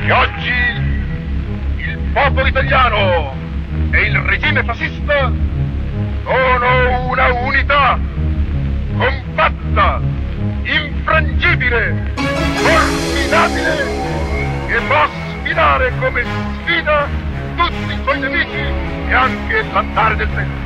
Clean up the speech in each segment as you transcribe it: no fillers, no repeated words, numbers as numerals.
E oggi il popolo italiano e il regime fascista sono una unità compatta, infrangibile, formidabile, che può sfidare come sfida tutti i suoi nemici e anche l'andare del tempo.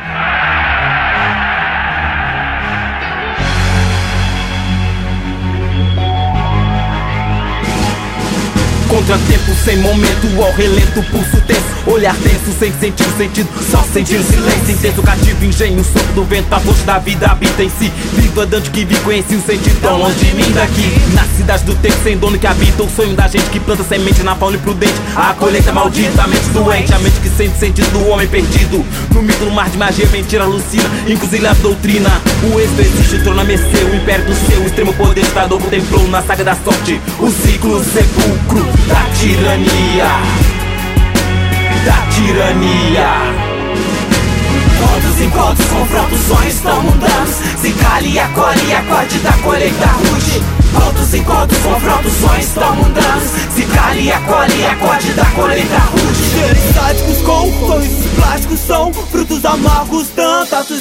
Contratempo sem momento, ao relento, pulso tenso, olhar tenso, sem sentir o sentido, só sentir o silêncio intenso, cativo, engenho, sopro do vento, a força da vida habita em si. Vivo andante que vi, conheci o sentido tão longe de mim daqui. Na cidade do tempo, sem dono que habita, o sonho da gente que planta semente na fauna imprudente. A colheita maldita, a mente doente, a mente que sente sentido do homem perdido. No mito, no mar de magia, mentira, alucina, encruzilha a doutrina. O êxito existe, o trono a mercê, o império do seu, o extremo poder estador contemplou na saga da sorte, o ciclo, o sepulcro da tirania, da tirania. Contos, encontros, confrontos, sonhos tão mundanos. Se cale e acorde da colheita rude. Contos, encontros, confrontos, sonhos tão mundanos. Se cale e acorde da colheita rude. Seres estáticos com sorrisos plásticos são frutos amargos, tantos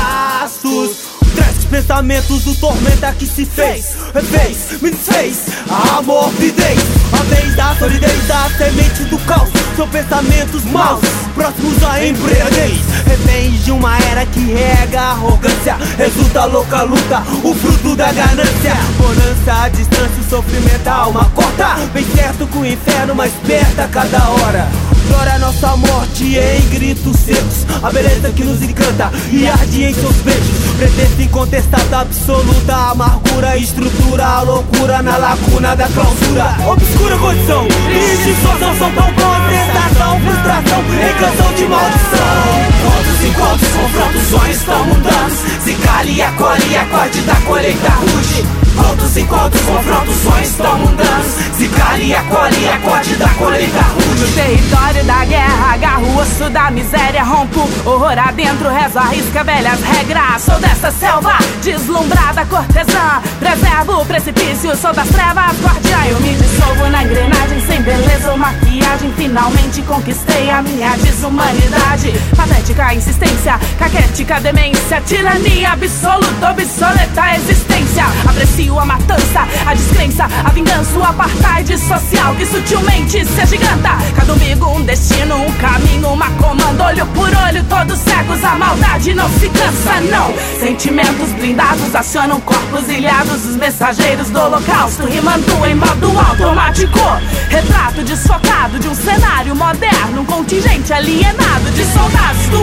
nefastos. Trágicos pensamentos, o tormenta que se fez, refez, me desfez, a morbidez, a vez da solidez, da semente do caos. São pensamentos maus, próximos à embriaguez. Reféns de uma era que rega a arrogância. Resulta louca luta, o fruto da ganância. Bonança, a distância, o sofrimento, a alma corta. Bem certo com o inferno, mais perto a cada hora. Glória a nossa morte em gritos secos, a beleza que nos encanta e arde em seus beijos. Pretexto incontestado, absoluta amargura, estrutura, a loucura na lacuna da clausura. Obscura condição, triste distorção, são tão contestação, frustração em canção de maldição. Contos, encontros, confrontos, sonhos tão mundanos. Se cale e acorde da colheita rude. Contos, encontros, confrontos, sonhos tão mundanos. Se cale e acorde da colheita rude. No território da guerra, agarro o osso da miséria, rompo horror adentro, rezo, arrisca velhas regras. Sou dessa selva, deslumbrada cortesã, preservo o precipício, sou das trevas, guardiã. Eu me dissolvo na engrenagem, sem beleza ou maquiagem. Finalmente conquistei a minha desumanidade. Patética insistência, caquética demência, tirania absoluta, obsoleta existência. Aprecio a matança, a descrença, a vingança, o apartheid social que sutilmente se agiganta. Cada umbigo um destino, um caminho, uma comanda. Olho por olho, todos cegos, a maldade não se cansa, não. Sentimentos blindados acionam corpos ilhados. Os mensageiros do holocausto rimando em modo automático. Retrato desfocado de um cenário moderno. Um contingente alienado de soldados do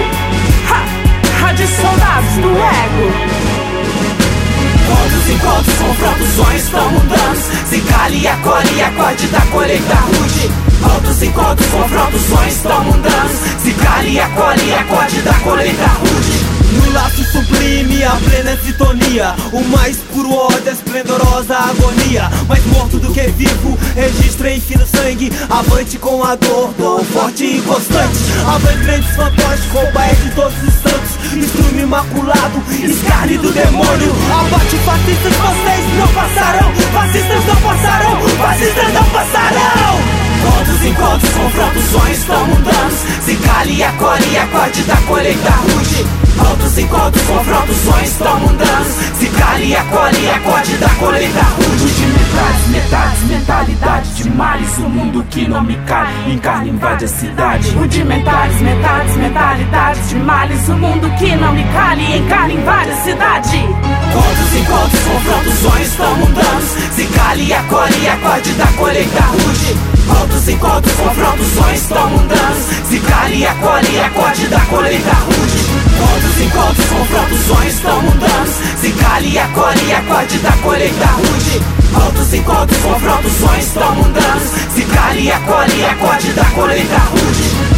ego, de soldados do ego. Contos, encontros, confrontos, sonhos tão mundanos. Se cale e acorde da colheita rude. Contos, encontros, confrontos, sonhos tão mundanos. Se cale e acorde da colheita rude. No laço sublime, a plena sintonia, o mais puro ódio, a esplendorosa agonia. Mais morto do que vivo, registro em fino sangue. Avante com a dor, dor forte e constante. Avante grandes fantásticos, rouba de todos os santos. Estrume imaculado, escarne do demônio. Abate fascistas, vocês não passarão. Fascistas não passarão, fascistas não passarão. Contos, encontros, confrontos, sonhos tão mundanos. Se cale e acorde da colheita rude. Contos, encontros, confrontos, sonhos tão mundanos. Se cale e acorde da colheita rude. Rudimentais, metades, mentalidade de males. O mundo que não me cale, encarna, invade a cidade. Rudimentares, metades, mentalidades de males. O mundo que não me cale, encarna, invade a cidade. Contos, encontros, confrontos, sonhos tão mundanos. Se cale e acorde da colheita rude. Contos, encontros, confrontos, sonhos tão mundanos. Se cale e acorde da colheita rude. Contos, encontros, confrontos, sonhos tão mundanos. Se cale e acorde da colheita rude. Contos, encontros, confrontos, sonhos tão mundanos. Se cale e acorde da colheita rude.